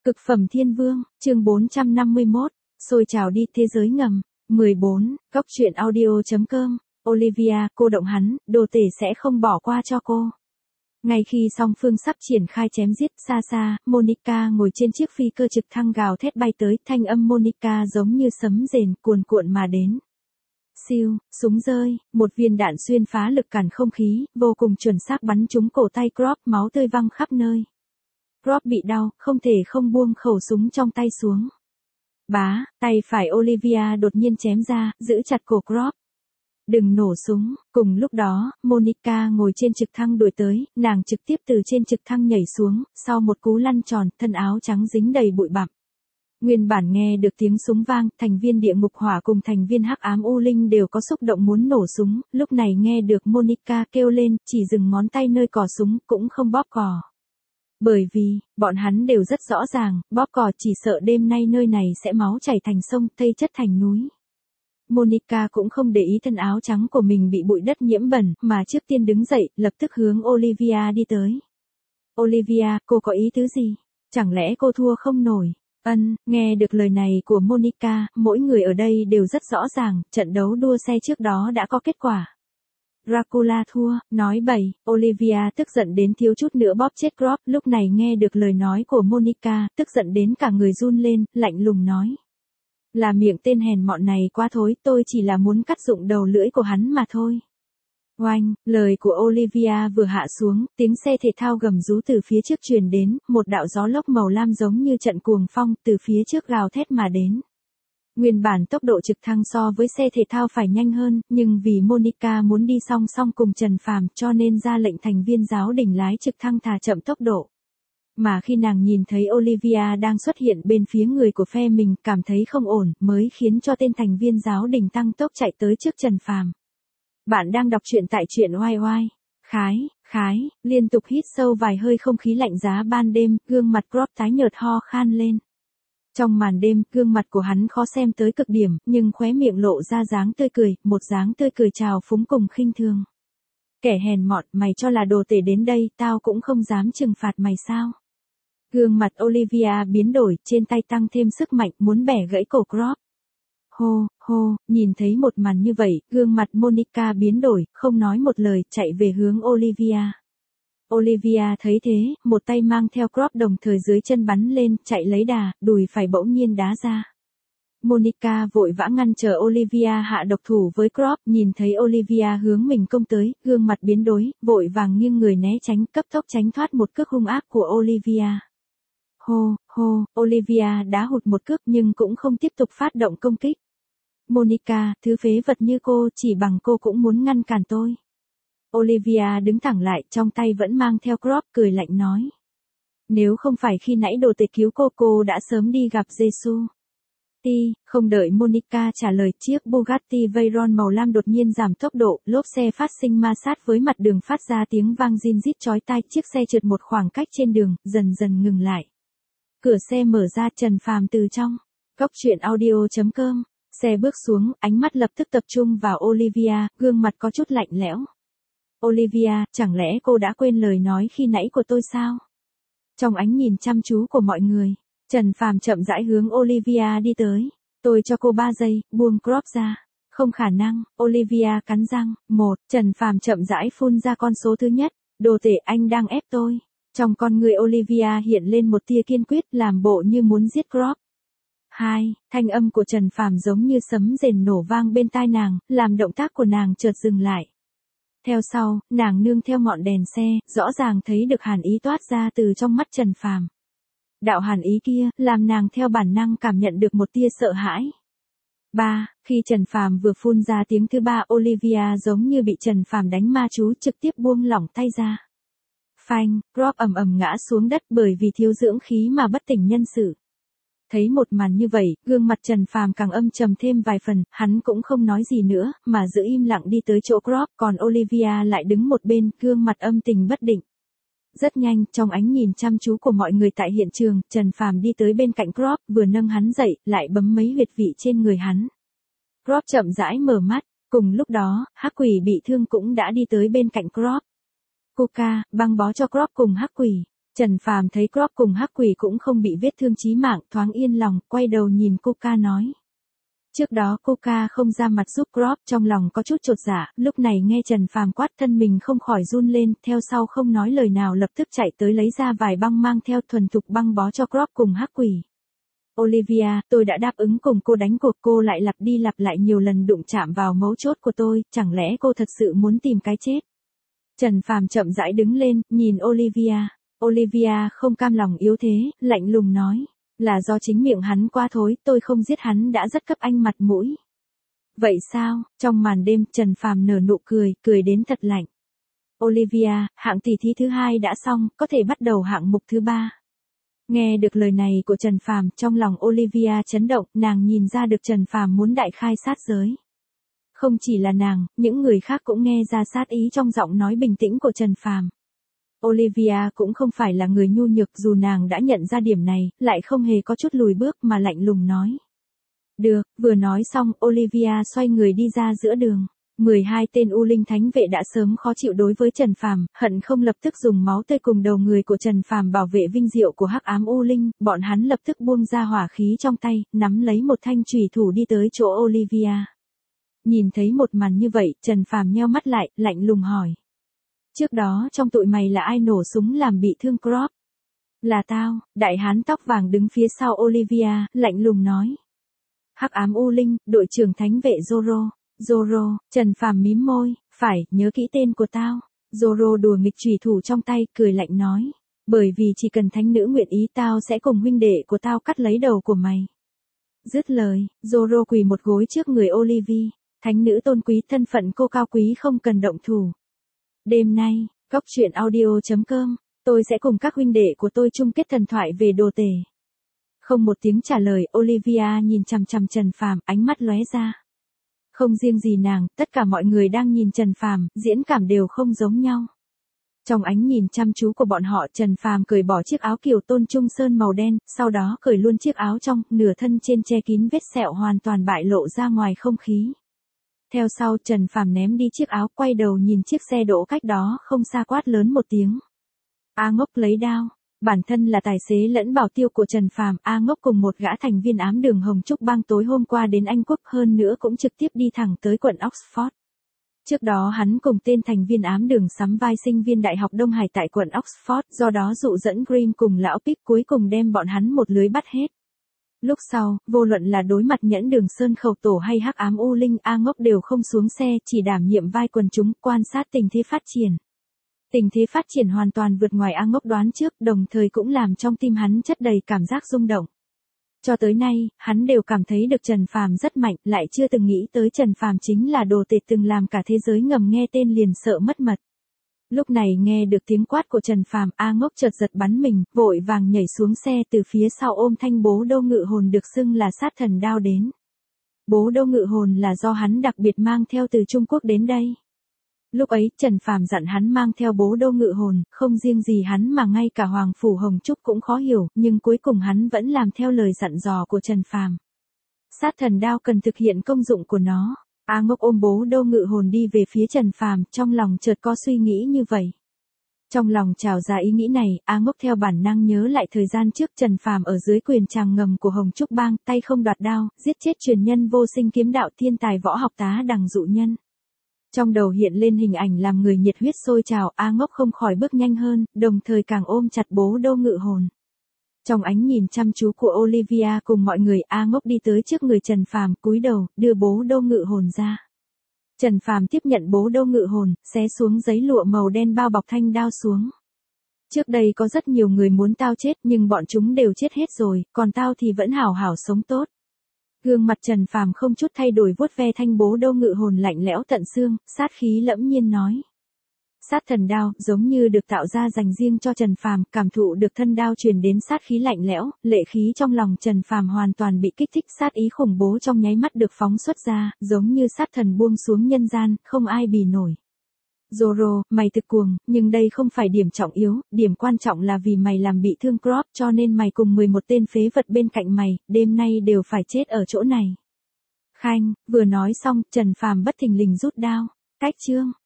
Cực phẩm thiên vương, chương 451, xôi trào đi thế giới ngầm. 14, Cóc truyện audio.com, Olivia, cô động hắn, đồ tể sẽ không bỏ qua cho cô. Ngay khi song phương sắp triển khai chém giết, xa xa, Monica ngồi trên chiếc phi cơ trực thăng gào thét bay tới, thanh âm Monica giống như sấm rền cuồn cuộn mà đến. Siêu, súng rơi, một viên đạn xuyên phá lực cản không khí, vô cùng chuẩn xác bắn trúng cổ tay Crop, máu tươi văng khắp nơi. Crop bị đau, không thể không buông khẩu súng trong tay xuống. Bá, tay phải Olivia đột nhiên chém ra, giữ chặt cổ Crop. Đừng nổ súng. Cùng lúc đó, Monica ngồi trên trực thăng đuổi tới, nàng trực tiếp từ trên trực thăng nhảy xuống, sau một cú lăn tròn, thân áo trắng dính đầy bụi bặm. Nguyên bản nghe được tiếng súng vang, thành viên địa ngục hỏa cùng thành viên hắc ám u linh đều có xúc động muốn nổ súng, lúc này nghe được Monica kêu lên, chỉ dừng ngón tay nơi cò súng, cũng không bóp cò. Bởi vì, bọn hắn đều rất rõ ràng, bóp cò chỉ sợ đêm nay nơi này sẽ máu chảy thành sông, thây chất thành núi. Monica cũng không để ý thân áo trắng của mình bị bụi đất nhiễm bẩn, mà trước tiên đứng dậy, lập tức hướng Olivia đi tới. Olivia, cô có ý tứ gì? Chẳng lẽ cô thua không nổi? Nghe được lời này của Monica, mỗi người ở đây đều rất rõ ràng, trận đấu đua xe trước đó đã có kết quả. Dracula thua, nói bậy, Olivia tức giận đến thiếu chút nữa bóp chết Crop, lúc này nghe được lời nói của Monica, tức giận đến cả người run lên, lạnh lùng nói. Là miệng tên hèn mọn này quá thối, tôi chỉ là muốn cắt dụng đầu lưỡi của hắn mà thôi. Oanh, lời của Olivia vừa hạ xuống, tiếng xe thể thao gầm rú từ phía trước truyền đến, một đạo gió lốc màu lam giống như trận cuồng phong từ phía trước gào thét mà đến. Nguyên bản tốc độ trực thăng so với xe thể thao phải nhanh hơn, nhưng vì Monica muốn đi song song cùng Trần Phàm cho nên ra lệnh thành viên giáo đình lái trực thăng thả chậm tốc độ. Mà khi nàng nhìn thấy Olivia đang xuất hiện bên phía người của phe mình, cảm thấy không ổn, mới khiến cho tên thành viên giáo đình tăng tốc chạy tới trước Trần Phàm. Bạn đang đọc truyện tại truyện oai oai. Khái, liên tục hít sâu vài hơi không khí lạnh giá ban đêm, gương mặt Crop tái nhợt ho khan lên. Trong màn đêm, gương mặt của hắn khó xem tới cực điểm, nhưng khóe miệng lộ ra dáng tươi cười, một dáng tươi cười trào phúng cùng khinh thường. Kẻ hèn mọn, mày cho là đồ tể đến đây, tao cũng không dám trừng phạt mày sao? Gương mặt Olivia biến đổi, trên tay tăng thêm sức mạnh, muốn bẻ gãy cổ Crop. Hô, nhìn thấy một màn như vậy, gương mặt Monica biến đổi, không nói một lời, chạy về hướng Olivia. Olivia thấy thế, một tay mang theo Crop đồng thời dưới chân bắn lên, chạy lấy đà, đùi phải bỗng nhiên đá ra. Monica vội vã ngăn chờ Olivia hạ độc thủ với Crop, nhìn thấy Olivia hướng mình công tới, gương mặt biến đổi, vội vàng nghiêng người né tránh, cấp tốc tránh thoát một cước hung ác của Olivia. Olivia đá hụt một cước nhưng cũng không tiếp tục phát động công kích. Monica, thứ phế vật như cô, chỉ bằng cô cũng muốn ngăn cản tôi. Olivia đứng thẳng lại, trong tay vẫn mang theo Crop, cười lạnh nói. Nếu không phải khi nãy đồ tể cứu cô đã sớm đi gặp Giêsu. Không đợi Monica trả lời, chiếc Bugatti Veyron màu lam đột nhiên giảm tốc độ, lốp xe phát sinh ma sát với mặt đường phát ra tiếng vang rin rít chói tai, chiếc xe trượt một khoảng cách trên đường, dần dần ngừng lại. Cửa xe mở ra, Trần Phàm từ trong. Cóc truyện audio.com, xe bước xuống, ánh mắt lập tức tập trung vào Olivia, gương mặt có chút lạnh lẽo. Olivia, chẳng lẽ cô đã quên lời nói khi nãy của tôi sao? Trong ánh nhìn chăm chú của mọi người, Trần Phàm chậm rãi hướng Olivia đi tới. Tôi cho cô 3 giây, buông Crop ra. Không khả năng, Olivia cắn răng. 1, Trần Phàm chậm rãi phun ra con số thứ nhất. Đồ tể, anh đang ép tôi. Trong con người Olivia hiện lên một tia kiên quyết, làm bộ như muốn giết Crop. 2, thanh âm của Trần Phàm giống như sấm rền nổ vang bên tai nàng, làm động tác của nàng chợt dừng lại. Theo sau, nàng nương theo ngọn đèn xe, rõ ràng thấy được hàn ý toát ra từ trong mắt Trần Phàm. Đạo hàn ý kia, làm nàng theo bản năng cảm nhận được một tia sợ hãi. 3, khi Trần Phàm vừa phun ra tiếng thứ 3, Olivia giống như bị Trần Phàm đánh ma chú, trực tiếp buông lỏng tay ra. Phanh, Crop ầm ầm ngã xuống đất bởi vì thiếu dưỡng khí mà bất tỉnh nhân sự. Thấy một màn như vậy, gương mặt Trần Phàm càng âm trầm thêm vài phần, hắn cũng không nói gì nữa, mà giữ im lặng đi tới chỗ Crop, còn Olivia lại đứng một bên, gương mặt âm tình bất định. Rất nhanh, trong ánh nhìn chăm chú của mọi người tại hiện trường, Trần Phàm đi tới bên cạnh Crop, vừa nâng hắn dậy, lại bấm mấy huyệt vị trên người hắn. Crop chậm rãi mở mắt, cùng lúc đó, hắc quỷ bị thương cũng đã đi tới bên cạnh Crop. Coca, băng bó cho Crop cùng hắc quỷ. Trần Phàm thấy Crop cùng Hắc Quỷ cũng không bị vết thương chí mạng, thoáng yên lòng, quay đầu nhìn Coca nói. Trước đó Coca không ra mặt giúp Crop, trong lòng có chút chột dạ, lúc này nghe Trần Phàm quát thân mình không khỏi run lên, theo sau không nói lời nào lập tức chạy tới lấy ra vài băng mang theo thuần thục băng bó cho Crop cùng Hắc Quỷ. Olivia, tôi đã đáp ứng cùng cô đánh cuộc, cô lại lặp đi lặp lại nhiều lần đụng chạm vào mấu chốt của tôi, chẳng lẽ cô thật sự muốn tìm cái chết? Trần Phàm chậm rãi đứng lên, nhìn Olivia. Olivia không cam lòng yếu thế, lạnh lùng nói. Là do chính miệng hắn quá thối, tôi không giết hắn đã rất cấp anh mặt mũi. Vậy sao? Trong màn đêm, Trần Phàm nở nụ cười, cười đến thật lạnh. Olivia, hạng tỷ thí thứ 2 đã xong, có thể bắt đầu hạng mục thứ 3. Nghe được lời này của Trần Phàm, trong lòng Olivia chấn động, nàng nhìn ra được Trần Phàm muốn đại khai sát giới. Không chỉ là nàng, những người khác cũng nghe ra sát ý trong giọng nói bình tĩnh của Trần Phàm. Olivia cũng không phải là người nhu nhược, dù nàng đã nhận ra điểm này, lại không hề có chút lùi bước mà lạnh lùng nói. Được, vừa nói xong, Olivia xoay người đi ra giữa đường. 12 tên U Linh Thánh vệ đã sớm khó chịu đối với Trần Phàm, hận không lập tức dùng máu tươi cùng đầu người của Trần Phàm bảo vệ vinh diệu của Hắc Ám U Linh, bọn hắn lập tức buông ra hỏa khí trong tay, nắm lấy một thanh chùy thủ đi tới chỗ Olivia. Nhìn thấy một màn như vậy, Trần Phàm nheo mắt lại, lạnh lùng hỏi. Trước đó trong tụi mày là ai nổ súng làm bị thương Crop? Là tao, đại hán tóc vàng đứng phía sau Olivia, lạnh lùng nói. Hắc Ám U Linh, đội trưởng thánh vệ Zoro. Zoro, Trần Phàm mím môi, phải, nhớ kỹ tên của tao. Zoro đùa nghịch chùy thủ trong tay, cười lạnh nói. Bởi vì chỉ cần thánh nữ nguyện ý tao sẽ cùng huynh đệ của tao cắt lấy đầu của mày. Dứt lời, Zoro quỳ một gối trước người Olivia. Thánh nữ tôn quý, thân phận cô cao quý không cần động thủ. Đêm nay, Cóc Truyện Audio.com, tôi sẽ cùng các huynh đệ của tôi chung kết thần thoại về đồ tể. Không một tiếng trả lời, Olivia nhìn chằm chằm Trần Phàm, ánh mắt lóe ra. Không riêng gì nàng, tất cả mọi người đang nhìn Trần Phàm, diễn cảm đều không giống nhau. Trong ánh nhìn chăm chú của bọn họ, Trần Phàm cởi bỏ chiếc áo kiều tôn trung sơn màu đen, sau đó cởi luôn chiếc áo trong, nửa thân trên che kín vết sẹo hoàn toàn bại lộ ra ngoài không khí. Theo sau, Trần Phàm ném đi chiếc áo, quay đầu nhìn chiếc xe đỗ cách đó không xa, quát lớn một tiếng. A Ngốc lấy đao. Bản thân là tài xế lẫn bảo tiêu của Trần Phàm, A Ngốc cùng một gã thành viên ám đường Hồng Trúc Bang tối hôm qua đến Anh Quốc, hơn nữa cũng trực tiếp đi thẳng tới quận Oxford. Trước đó hắn cùng tên thành viên ám đường sắm vai sinh viên Đại học Đông Hải tại quận Oxford, do đó dụ dẫn Grimm cùng lão Pip cuối cùng đem bọn hắn một lưới bắt hết. Lúc sau, vô luận là đối mặt Nhẫn Đường Sơn Khẩu Tổ hay Hắc Ám U Linh, A Ngốc đều không xuống xe, chỉ đảm nhiệm vai quần chúng, quan sát tình thế phát triển. Tình thế phát triển hoàn toàn vượt ngoài A Ngốc đoán trước, đồng thời cũng làm trong tim hắn chất đầy cảm giác rung động. Cho tới nay, hắn đều cảm thấy được Trần Phàm rất mạnh, lại chưa từng nghĩ tới Trần Phàm chính là đồ tể từng làm cả thế giới ngầm nghe tên liền sợ mất mật. Lúc này nghe được tiếng quát của Trần Phàm, A Ngốc chợt giật bắn mình, vội vàng nhảy xuống xe, từ phía sau ôm thanh bố đô ngự hồn được xưng là sát thần đao đến. Bố đô ngự hồn là do hắn đặc biệt mang theo từ Trung Quốc đến đây. Lúc ấy, Trần Phàm dặn hắn mang theo bố đô ngự hồn, không riêng gì hắn mà ngay cả Hoàng Phủ Hồng Trúc cũng khó hiểu, nhưng cuối cùng hắn vẫn làm theo lời dặn dò của Trần Phàm. Sát thần đao cần thực hiện công dụng của nó. A Ngốc ôm bố đô ngự hồn đi về phía Trần Phàm, trong lòng chợt có suy nghĩ như vậy. Trong lòng trào ra ý nghĩ này, A Ngốc theo bản năng nhớ lại thời gian trước Trần Phàm ở dưới quyền tràng ngầm của Hồng Trúc Bang, tay không đoạt đao, giết chết truyền nhân vô sinh kiếm đạo thiên tài võ học Tá Đằng Dụ Nhân. Trong đầu hiện lên hình ảnh làm người nhiệt huyết sôi trào, A Ngốc không khỏi bước nhanh hơn, đồng thời càng ôm chặt bố đô ngự hồn. Trong ánh nhìn chăm chú của Olivia cùng mọi người, A Ngốc đi tới trước người Trần Phàm, cúi đầu, đưa bố đô ngự hồn ra. Trần Phàm tiếp nhận bố đô ngự hồn, xé xuống giấy lụa màu đen bao bọc thanh đao xuống. Trước đây có rất nhiều người muốn tao chết, nhưng bọn chúng đều chết hết rồi, còn tao thì vẫn hảo hảo sống tốt. Gương mặt Trần Phàm không chút thay đổi vuốt ve thanh bố đô ngự hồn lạnh lẽo tận xương, sát khí lẫm nhiên nói. Sát thần đao, giống như được tạo ra dành riêng cho Trần Phàm, cảm thụ được thân đao truyền đến sát khí lạnh lẽo, lệ khí trong lòng Trần Phàm hoàn toàn bị kích thích, sát ý khủng bố trong nháy mắt được phóng xuất ra, giống như sát thần buông xuống nhân gian, không ai bì nổi. Zoro, mày thực cuồng, nhưng đây không phải điểm trọng yếu, điểm quan trọng là vì mày làm bị thương Crop, cho nên mày cùng 11 tên phế vật bên cạnh mày, đêm nay đều phải chết ở chỗ này. Khanh, vừa nói xong, Trần Phàm bất thình lình rút đao. Cách chương